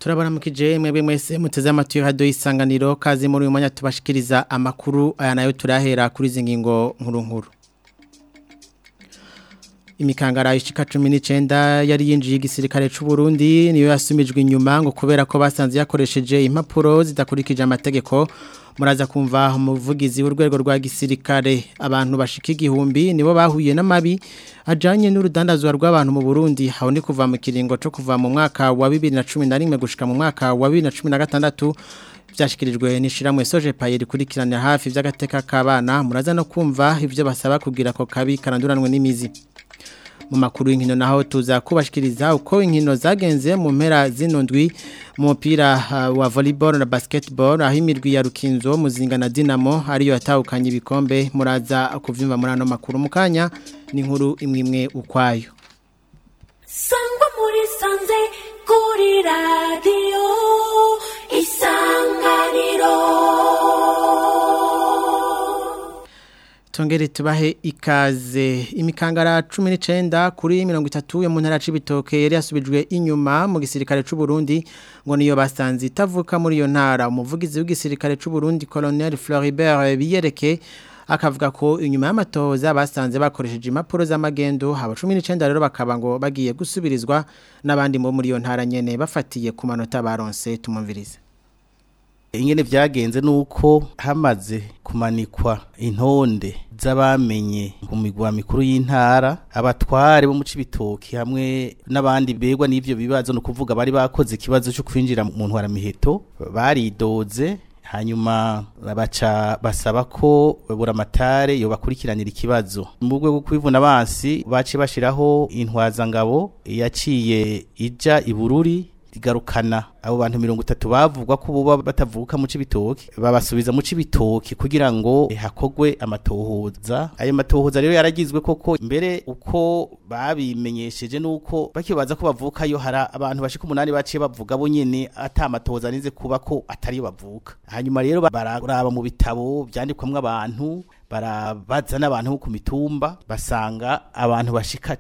Turabaramukije mwebwe mwese muteze amatwi radio isanganiro kazi muri uyu mwanya tubashikiriza amakuru aya nayo turahera kuri zingingo nkuru. Imikangara ishika 19 yari yinjiye igisirikare c'u Burundi niyo yasumijwe inyuma ngo kubera ko basanze yakoresheje impapuro zidakurikije amategeko. Muraza kumva umuvugizi w'urwego rwa gisirikare abantu bashika igihumbi nibo bahuye n'amabi ajanye n'urudandazwa rw'abantu mu Burundi hawo ni kuva mu kiringo cyo kuva mu mwaka wa 2011 gushika mu mwaka wa 2016 byashikirijwe n'ishiramwe Soje Paye rikurikirana hafi vy'agateka kabana muraza no kumva ivyo basaba kugira ko kabi karanduranwe n'imizi. Mu makuru y'inkino naho tuza kubashikiriza uko inkino zagenze mu mpera zinondwi mu mupira wa volleyball na basketball ahimirwi ya Rukinzo Muzinga na Dinamo ariyo yatahukanye ibikombe muraza kuvyumva muri ano makuru mukanya ni inkuru imwe ukwayo. Sangwa muri sanze kuri radio Isanganiro. Tongere tubahe ikaze imikangara 19 kuri 30 yo mu ntara c'ibitoke yari yasubijwe inyuma mu gisirikare c'u Burundi ngo niyo basanze itavuka muri yo ntara umuvugizi w'igisirikare c'u Burundi Colonel Floribert Biyereke akavuga ko inyuma y'amatoza basanze bakoresheje impapuro z'amagendo aba 19 rero bakaba ngo bagiye gusubirizwa n'abandi bo muri yo ntara nyene bafatiye ku manota baronse tumumvirize. Ingene vyagenze nuko hamaze kumanikwa intonde z'abamenye ku migwa mikuru y'intara abatware bo mu cibitoki hamwe n'abandi begwa n'ivyo bibazo no kuvuga bari bakoze ikibazo cyo kwinjira mu ntwara miheto baridoze hanyuma baca basaba ko buramatare yo bakurikiranira ikibazo mu rwego rwo kwivuna abansi bace bashiraho intwaza ngabo yaciye ija ibururi igarukana abo bantu 30 bavugwa ko buba batavuka mu cibitoki babasubiza mu cibitoki kugira ngo hakogwe amatohoza ayo matohoza rero yaragizwe koko mbere uko babimenyesheje nuko bakibaza ko bavuka yo hara abantu bashika 8 baciye bavuga bo nyene ata matohoza nize kuba ko atari bavuka hanyuma rero bararaba mu bitabo byandikwamwe abantu barabaza n'abantu ku mitumba basanga abantu bashika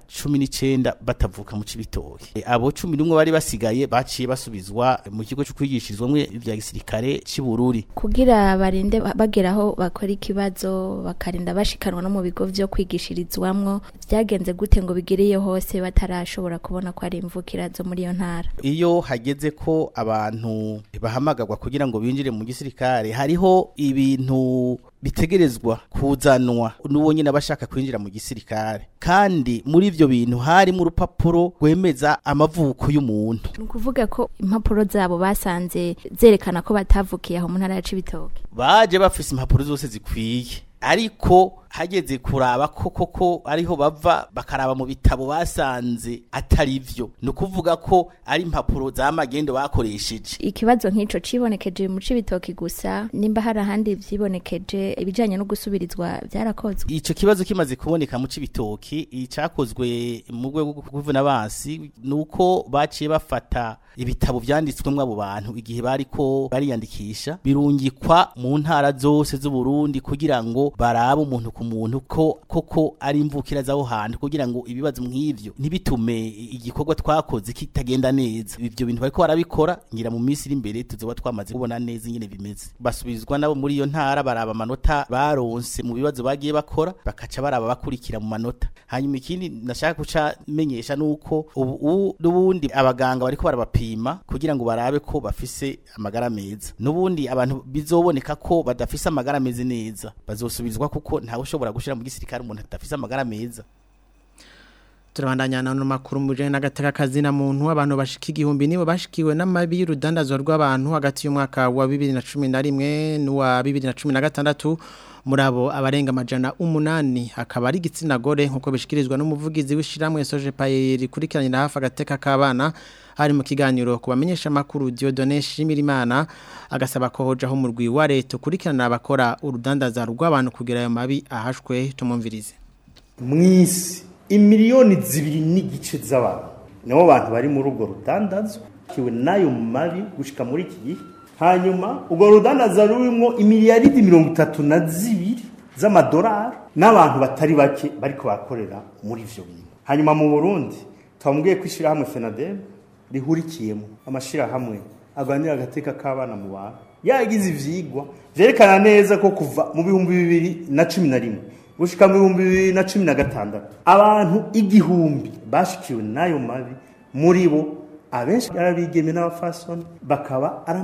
19 batavuka mu cibitoki abo 11 bari basigaye baciye basubizwa mu kigo cyo kwigishirizwamwe ivya gisirikare cy'Ibururi kugira barinde bageraho bakora ikibazo bakarinda bashikanwa no mu bigo byo kwigishirizwamwo byagenze gute ngo bigiriye hose batarashobora kubona ko ari imvukirazo muri yo ntara iyo hageze ko abantu bahamagagwa kugira ngo binjire mu gisirikare hariho ibintu bitegerezwa kuzanwa n'uwo nyine abashaka kwinjira mu gisirikare kandi muri ivyo bintu hari mu rupapuro rwemeza amavuko y'umuntu nukuvuga ko impapuro zabo basanze zerekana ko batavukiye aho mu ntara ya Cibitoke baje bafise impapuro zose zikwiye ariko hageze kuraba koko ariho bava bakaraba mu bitabo basanze atari vyo no kuvuga ko ari impapuro za magendo bakoresheje ikibazo nk'ico cibonekeje mu Cibitoki gusa nimba hari ahandi vyibonekeje ibijanye no gusubirizwa byarakozwe ico kibazo kimaze kuboneka mu Cibitoki icakozwe mu rwego rwo kuvuna abansi nuko baciye bafata ibitabo vyanditswemwe abo bantu igihe bariko bariyandikisha birungikwa mu ntara zose z'u Burundi kugira ngo baraba umuntu ku muntu ko koko ari imvukira zaho hantu kugira ngo ibibazo nk'ivyo ntibitume igikorwa twakoze kitagenda neza ivyo bintu bariko barabikora ngira mu minsi iri imbere tuzoba twamaze kubona neza nyene bimeze basubizwa nabo muri iyo ntara baraba amanota baronse mu bibazo bagiye bakora bakaca baraba bakurikira mu manota hanyuma ikindi nashaka kuca menyesha nuko ubu n'ubundi abaganga bariko barabapima kugira ngo barabe ko bafise amagara meza n'ubundi abantu bizoboneka ko badafise amagara meze neza bazosubizwa kuko ntawe ushobora gushira mu gisirikare umuntu atafise amagara meza. Turabandanya na makuru muje n'agateka kazina muntu abantu bashika igihumbi nibo bashikiwe n'amabi y'urudandazwa rw'abantu hagati y'umwaka wa 2011 n'uwa 2016 murabo abarenga amajana 8 akaba ari igitsina gore nkuko bishikirizwa n'umuvugizi w'ishiramwe Soje Paye rikurikiranye hafi agateka kabana hari mu kiganiro kubamenyesha makuru Dieudonné Shimirimana agasaba ko hojaho mu rwi wa leta kurikirana abakora urudandaza rw'abantu kugira ayo mabi ahashwe tumumvirize mwisi imiliyoni 2 n'igice z'abantu nibo bantu bari muri urwo rudandazo kiwe nayo mabi gushika muri iki gihe hanyuma urwo rudandaza rurimo imiliyaridi 32 z'amadolari n'abantu batari bake bariko bakorera muri ivyo bintu hanyuma mu Burundi twamubwiye kwishira hamwe FENADEB rihurikiyemo amashirahamwe aganira agateka k'abana mu bantu yagize ivyigwa vyerekana neza ko kuva mu 2011 gushika mu 2016 abantu igihumbi bashikiwe nayo mabi muri bo abenshi arabigeme n'abafasoni bakaba ari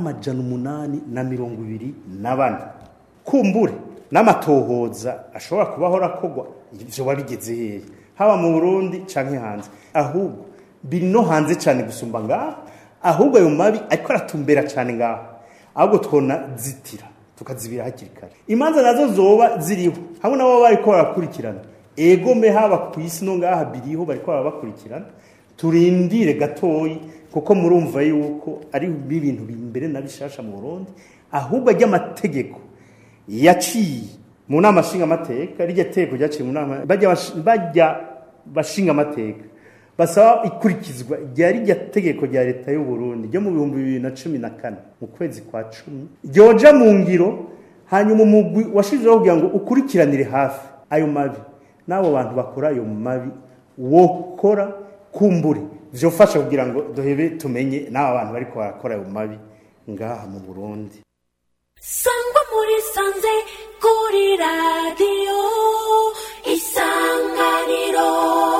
824 kumbure n'amatohoza ashobora kubaho rakogwa ivyo wabigeze hehe haba mu Burundi canke hanze ahubwo biri no hanze cyane gusumba ngaho ahubwo ayo mabi ariko aratumbera cyane ngaho ahubwo twona zitira tukazibira hakiri kare imanza nazo zoba ziriho hamwe nabo bariko barakurikirana egome haba ku isi no ngaha biriho bariko barabakurikirana turindire gatoyi kuko murumva yuko ari ibintu bimbere nabishasha mu Burundi ahubwo ajya amategeko yaciye mu nama shinga amateka rijya teko ryaciye mu nama bajya bashinga amateka basaba ikurikizwa ryari rya tegeko rya leta y'u Burundi ryo mu 2014 mu kwezi kwa 10 ryoja mu ngiro hanyuma umugwi washizeho kugira ngo ukurikiranire hafi ayo mabi nabo bantu bakora ayo mabi wokora kumbure vyofasha kugira ngo dohebe tumenye n'aba bantu bariko barakora ayo mabi ngaha mu Burundi. Sangwa muri sanze kuri radio Isanganiro.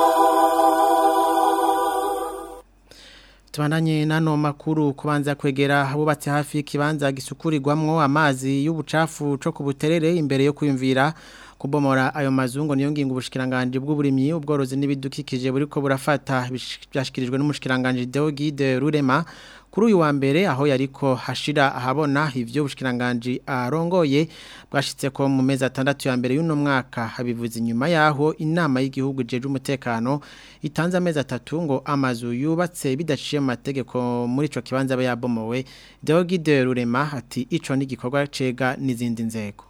Tubandanye nano makuru kubanza kwegera abubatse hafi kibanza gisukurirwamwo amazi y'ubucafu co kubuterere imbere yo kwimvira kubomora ayo mazungo niyo ngingo ubushikiranganje bw'uburimyi ubworozi n'ibidukikije buriko burafata byashikirijwe n'umushikiranganje Deogide Rurema kuri uyu wa mbere aho yariko hashira ahabona ivyo bushikiranganje arongoye bwashitse ko mu mezi 6 ya mbere y'uno mwaka habivuze inyuma yaho inama y'igihugu jeje umutekano itanze amezi 3 ngo amazu yubatse bidaciye mu mategeko muri ico kibanza bayabomowe Deogide Rurema ati ico ni gikorwa cega n'izindi nzego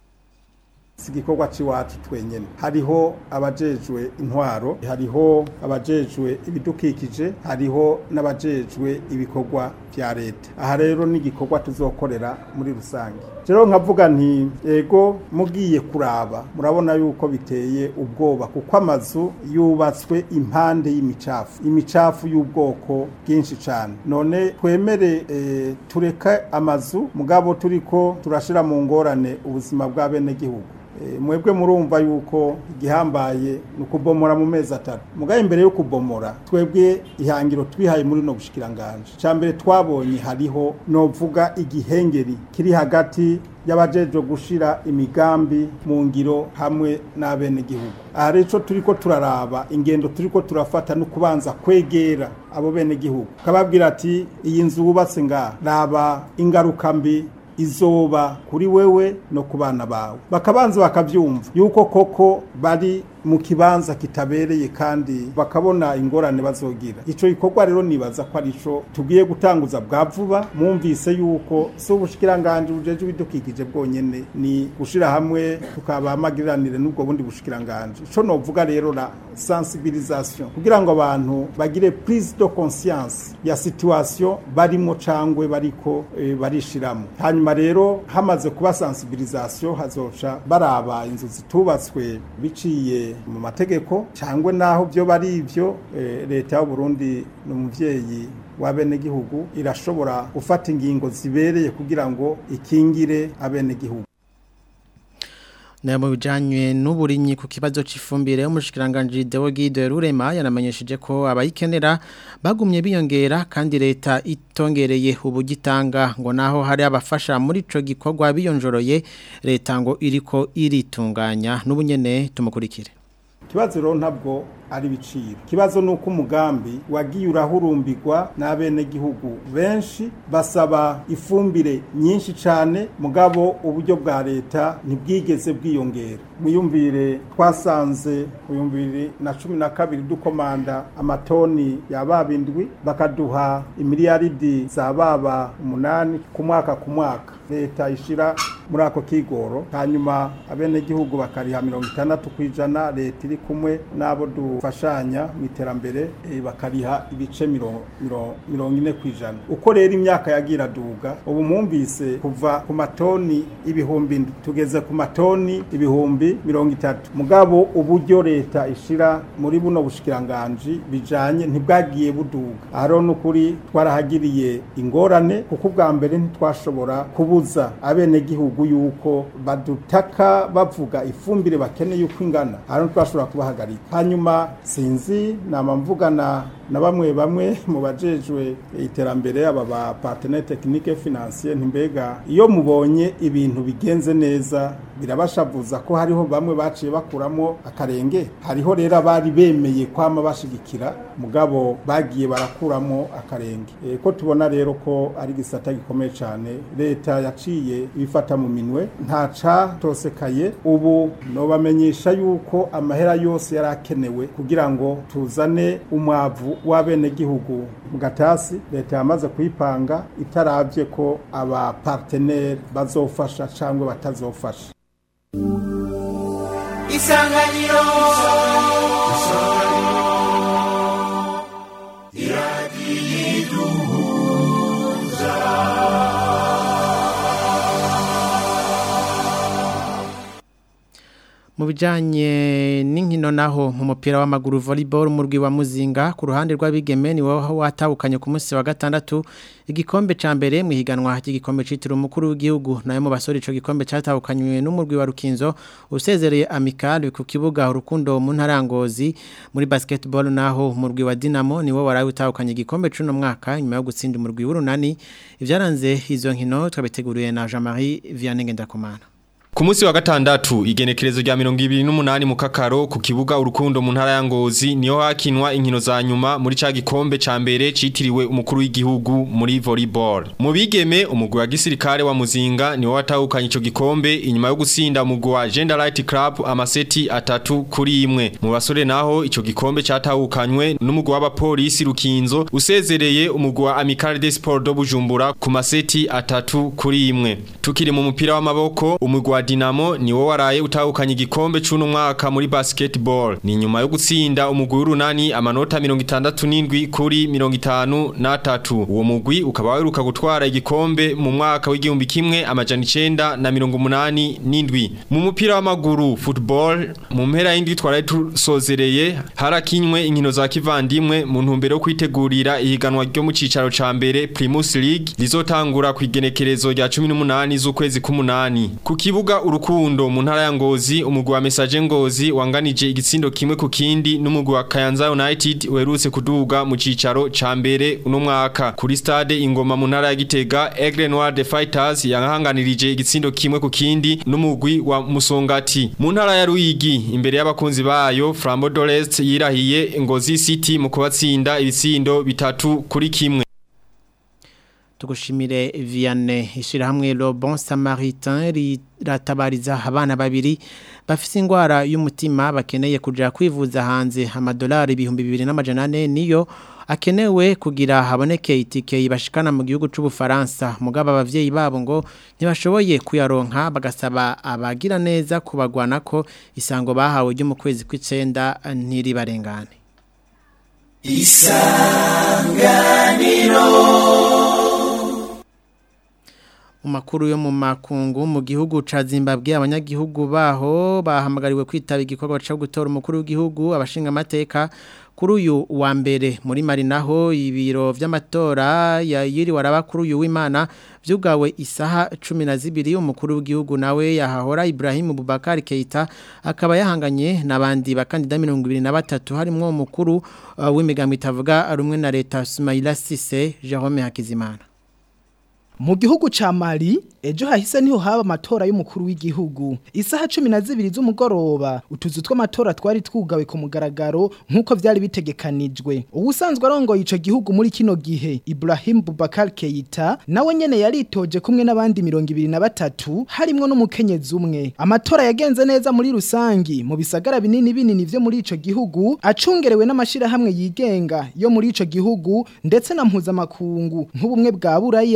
sigikorwa ciwacu twenyene hariho abajejwe intwaro hariho abajejwe ibidukikije hariho n'abajejwe ibikorwa vya leta aha rero ni gikorwa tuzokorera muri rusange rero nkavuga nti ego mugiye kuraba murabona yuko biteye ubwoba kuko amazu yubatswe impande y'imicafu y'ubwoko bwinshi cyane none twemere tureka amazu mugabo turiko turashira mu ngorane ubuzima bwa bene gihugu mwebwe murumva yuko igihambaye nukubomora mu mezi 3 mugaye imbere yo kubomora twebwe ihangiro twihaye muri no bushikiranganje cyambere twabonye hariho novuga igihengeri kiri hagati y'abajeje gushira imigambi mu ngiro hamwe n'abene gihugu areco turiko turaraba ingendo turiko turafata no kubanza kwegera abo bene gihugu kababwira ati iyi nzu ubatse nga raba ingaruka mbi izoba kuri wewe no kubana bawe bakabanza bakavyumva yuko koko bari mu kibanza kitabereye kandi bakabona ingorane bazogira ico ikorwa rero nibaza ko arico tugiye gutanguza bwa vuba mumvise yuko so bushikiranganje bujeje bidukikije bwonyene ni gushira hamwe tukabamagiranire n'ubwo bundi bushikiranganje ico novuga rero la sensibilisation kugira ngo abantu bagire prise de conscience ya situation barimo cangwe bariko barishiramo hanyuma rero hamaze kuba sensibilisation hazoca baraba inzu zitubatswe biciye mu mategeko cyangwa naho byo bari ivyo leta y'u Burundi n'umuvyeyi wa bene gihugu irashobora gufata ingingo zibereye kugira ngo ikingire abene gihugu na mu bijanye n'uburimyi ku kibazo c'ifumbire umushikiranganje Deogide Rurema yanamenyesheje ko abayikenera bagumye biyongera kandi leta itongereye ubugitanga ngo naho hari abafasha muri ico gikorwa biyonjoroye leta ngo iriko iritunganya n'ubunyene tumukurikire kibazo rero ntabwo ari biciro kibazo nuko umugambi wagiye urahurumbirwa n'abene gihugu benshi basaba ifumbire nyinshi cyane mugabo uburyo bwa leta ntibwigeze bwiyongera muyumvire twasanze uyumvire na 12 dukomanda amatoni yababindwi bakaduha imiliyaridi za baba 8 ku mwaka leta ishira muri ako kigoro hanyuma abenegihugu bakariha 60% leta iri kumwe nabo dufashanya mu iterambere bakariha ibice 40%. Uko rero imyaka yagira duga ubu mwumvise kuva ku matoni ibihumbi tugeze ku matoni ibihumbi 30. Mugabo uburyo leta ishira muri buno bushikiranganje bijanye ntibwagiye buduga. Aro nukuri twarahagiriye ingorane kuko bwa mbere ntitwashobora kubuza abenegihugu yuko badutaka bavuga ifumbire bakeneye yuko ingana. Aro twashobora kubahagarika. Hanyuma sinzi namamvugana na bamwe mu bajejwe iterambere aba ba partenaire technique financier ntimbega iyo mubonye ibintu bigenze neza birabashavuza ko hariho bamwe baciye bakuramo akarenge. Hariho rero abari bemeye kwama bashigikira mugabo bagiye barakuramo akarenge. Ko tubona rero ko ari gisata gikomeye cyane leta yaciye ibifata mu minwe ntaca tosekaye. Ubu no bamenyesha yuko amahera yose yarakenewe kugira ngo tuzane umwavu w'abene gihugu mu gatasi leta yamaze kuyipanga itaravye ko aba partenaire bazofasha cyangwa batazofasha. Isanganiro mu bijanye n'inkino naho mu mupira w'amaguru volleyball umurwi wa Muzinga ku ruhande rw'abigeme ni wo watahukanye ku munsi wa gatandatu igikombe ca mbere mu higanwa ry'igikombe citiriwe umukuru w'igihugu nayo mu basore ico gikombe catahukanywe n'umurwi wa Rukinzo usezereye Amical ku kibuga Urukundo mu Ntarangozi. Muri basketball naho umurwi wa Dinamo ni wo waraye utahukanye igikombe c'uno mwaka nyuma yo gutsinda umurwi w'Urunani. Ivyaranze izo nkino twabiteguriye na Jean-Marie Vianney Ngendakumana. Ku munsi wa gatandatu igenekerezo rya 28 mu Kakaro ku kibuga Urukundo mu ntara ya Ngozi niho hakinwa inkino za nyuma muri ca gikombe ca mbere citiriwe umukuru w'igihugu muri volleyball. Mu bigeme umugwi wa gisirikare wa Muzinga niho watahukanye ico gikombe inyuma yo gusinda umugwi wa Gender Light Club amaseti 3-1. Mu basore naho ico gikombe catahukanywe n'umugwi w'abapolisi Rukinzo usezereye umugwi wa Amical des Sports do Bujumbura ku maseti 3-1. Tukiri mu mupira w'amaboko umugwi Dinamo ni wo waraye utahukanye igikombe c'uno mwaka muri basketball ni nyuma yo gutsinda umugwi w'Urunani amanota 67 kuri 53. Uwo mugwi ukaba waheruka gutwara igikombe mu mwaka w'igihumbi kimwe amajana 987. Mu mupira w'amaguru football mu mpera y'indwi twaraye tusozereye harakinywe inkino za kivandimwe mu ntumbero yo kwitegurira ihiganwa ryo mu cicaro ca mbere Primus League rizotangura ku igenekerezo rya 18 z'ukwezi k'umunani ku kibuga Urukundo mu ntara ya Ngozi umugwi wa Message Ngozi wanganije igitsindo kimwe ku kindi n'umugwi wa Kayanza United werutse kuduga mu cicaro ca mbere uno mwaka. Kuri stade Ingoma mu ntara ya Gitega Aigle Noir de Fighters yanganirije igitsindo kimwe ku kindi n'umugwi wa Musongati. Mu ntara ya Ruyigi imbere y'abakunzi bayo Flambeau d'Orest yirahiye Ngozi City mu kubatsinda ibitsindo 3-1. Tugushimire Vianney. Ishirahamwe Le Bon Samaritain riratabariza abana babiri bafise ingwara y'umutima bakeneye kuja kwivuza hanze amadolari 2400 niyo akenewe kugira haboneke itike ibashikana mu gihugu c'Ubufaransa. Mugaba abavyeyi babo ngo ntibashoboye kuyaronka bagasaba abagira neza kubagwanako isango bahawe ryo mu kwezi kw'icenda ntiribarengane. Isanganiro Umakuru yo mu makungu mu gihugu ca Zimbabwe abanyagihugu baho bahamagariwe kwitaba igikorwa cyo gutora umukuru w'igihugu abashinga amateka kuri uyu wa mbere. Muri Mali naho ibiro vy'amatora yiri waraba kuri uyu w'Imana vyugawe isaha 12 umukuru w'igihugu nawe yahahora Ibrahim Boubacar Keita akaba yahanganye nabandi bakandida 23 harimwo umukuru w'imigambi itavuga rumwe na leta Soumaïla Cissé Jerome Hakizimana. Mu gihugu ca Mali ejo hahise niho haba amatora y'umukuru w'igihugu isaha 12 z'umugoroba utuzu tw'amatora twari twugawe ku mugaragaro nkuko vyari bitegekanijwe. Ubusanzwe arongoye ico gihugu muri kino gihe Ibrahim Boubacar Keita nawe nyene yaritoje kumwe n'abandi 23 harimwo n'umukenyezi umwe. Amatora yagenze neza muri rusangi mu bisagara binini vyo muri ico gihugu acungerewe n'amashira hamwe yigenga yo muri ico gihugu ndetse na mpuzamakungu nk'ubumwe bwa Buraya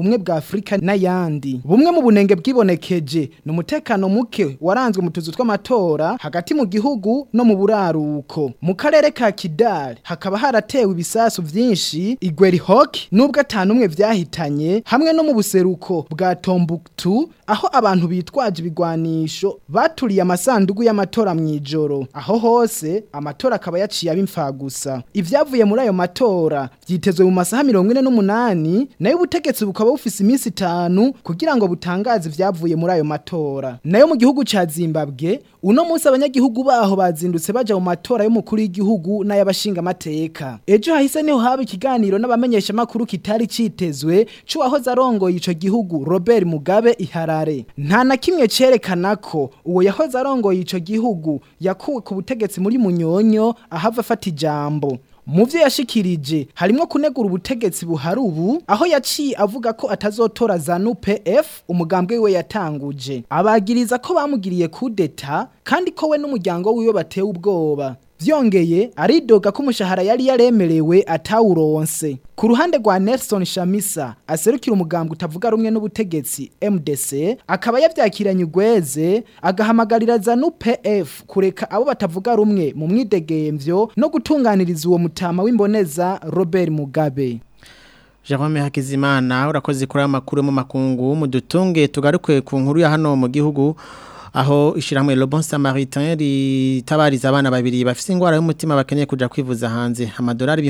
ubumwe bwa Afrika n'ayandi bumwe mu bunenge bwibonekeje n'umutekano muke waranzwe mu tuzu tw'amatora hagati mu gihugu no mu buraruko mu karere ka Kidal hakaba haratewe ibisasu vyinshi Igwerihok nubwo atanumwe vyahitanye hamwe no mu buseruko bwa Tombuktu aho abantu bitwaje ibigwanisho baturiye amasandugu y'amatora mwijoro aho hose amatora akaba yaciye abimfagusa ivyavuye muri ayo matora vyitezwe mu masaha 48 nayo ubutegetsi bukaba bufise iminsi 5 kugira ngo butangaze ivyavuye muri ayo matora nayo mu gihugu ca Zimbabwe uno munsi abanyagihugu baho bazindutse baja mu matora y'umukuru w'igihugu n'ayabashinga amateka ejo hahise niho haba ikiganiro n'abamenyesha makuru kitari citezwe cuwahoze arongoye ico gihugu Robert Mugabe Iharare nta na kimwe cerekana ko uwo yahoze arongoye ico gihugu yakuwe ku butegetsi muri Munyonyo ahava afata ijambo Muvyo yashikirije harimo kunegura ubutegetsi buhari ubu aho yaciye avuga ko atazotora ZANU PF umugambwe we yatanguje abagiriza ko bamugiriye kudeta kandi ko we n'umuryango wiwe batewe ubwoba vyongeye aridoga ko umushahara yari yaremerewe atawuronse ku ruhande rwa Nelson Shamisa aserukira umugambwe utavuga rumwe n'ubutegetsi MDC akaba yavyakiranye ugweze agahamagarira ZANU PF kureka abo batavuga rumwe mu mwidegemvyo no gutunganiriza uwo mutama w'imboneza Robert Mugabe. Jerome Hakizimana urakoze kuri amakuru mu makungu mu dutunge tugaruke ku nkuru ya hano mu gihugu aho ishiramwe Le Bon Samaritain ritabariza abana babiri bafise ingwara y'umutima bakeneye kuja kwivuza hanze amadolari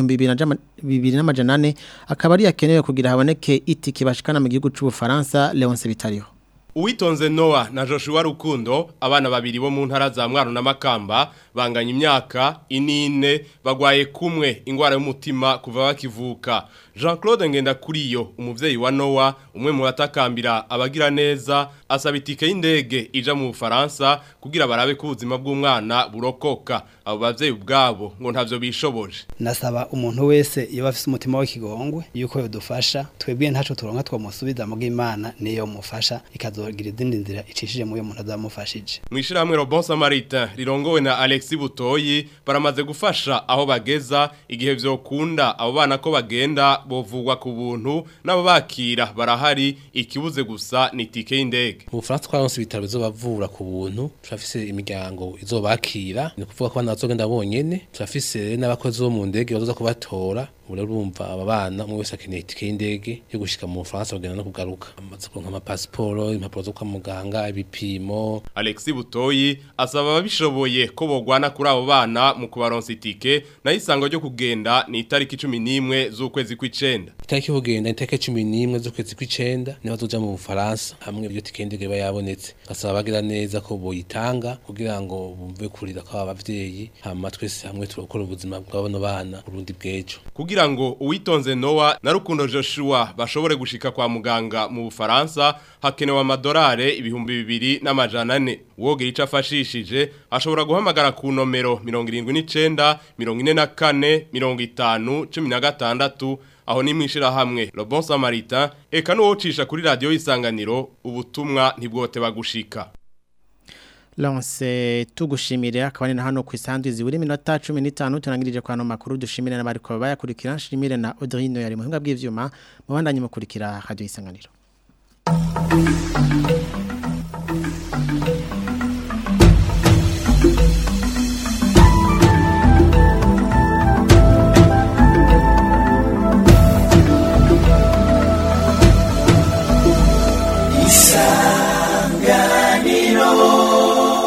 2200 akaba ari yakenewe kugira haboneke itiki bashikana mu gihugu c'u Faransa Leonce Bitariho. Uwitonze Noah na Joshua Rukundo abana babiri bo mu ntara za Mwaro na Makamba banganya imyaka inine bagwaye kumwe ingwara y'umutima kuva bakivuka. Jean-Claude Ngendakuriyo umuvyeyi wa Noah umwe mu batakambira abagira neza asaba itike y'indege ija mu Faransa kugira barabe ko ubuzima bw'umwana burokoka abo bavyeyi ubwabo ngo ntavyo bishoboje. Nasaba umuntu wese iyo bafise umutima w'ikigongwe yuko yodufasha twebwe ntaco turonka twamusubiza mu bw'Imana niyo mufasha ikazogira izindi nzira icishije mu yo muntu azamufashije. Mwishirahamwe Le Bon Samaritain rirongowe na Alexis Butoyi baramaze gufasha aho bageza igihe vyokunda abo bana ko bagenda bovugwa ku buntu nabo bakira barahari ikibuze gusa ni tike y'indege. Mu Faransa twaronse ibitaro bizobavura ku buntu turafise imiryango izobakira ni kuvuga ko bazogenda bonyene turafise n'abakozi bo mu ndege bazoza kubatora urumva aba bana umwe wese akeneye itike y'indege yo gushika mu Faransa bagenda no kugaruka amaze kuronka ama passport impapuro zo kwa muganga ibipimo. Alexis Butoyi asaba ababishoboye ko bogwana kuri abo bana mu kubaronsa itike na isango ryo kugenda ni itariki 11 z'ukwezi kw'icenda. Itariki kugenda itariki 11 z'ukwezi kw'icenda ni bazoja mu Faransa hamwe iyo tike y'indege bayabonetse asaba bagira neza ko boyitanga kugira ngo bumve kurira ko abavyeyi hama twese hamwe turokora ubuzima bw'abano bana urundi bwejo. Kugira ngo Uwitonze Noah na Rukundo Joshua bashobore gushika kwa muganga mu Bufaransa hakenewe amadolari 2400 wogira ico afashishije ashobora guhamagara ku nomero 79 44 50 16 aho ni mwishira hamwe Le Bon Samaritain eka nuwocisha kuri radio Isanganiro ubutumwa ntibwote bagushika. Lance tugushimire akabane na hano ku isanduzi buri minota 15 tunangirije kwa no makuru dushimire n'abari ko bayakurikira nshimire na Audrino yari mu hinga bw'ivyuma mu bandanye mukurikira radio Isanganiro.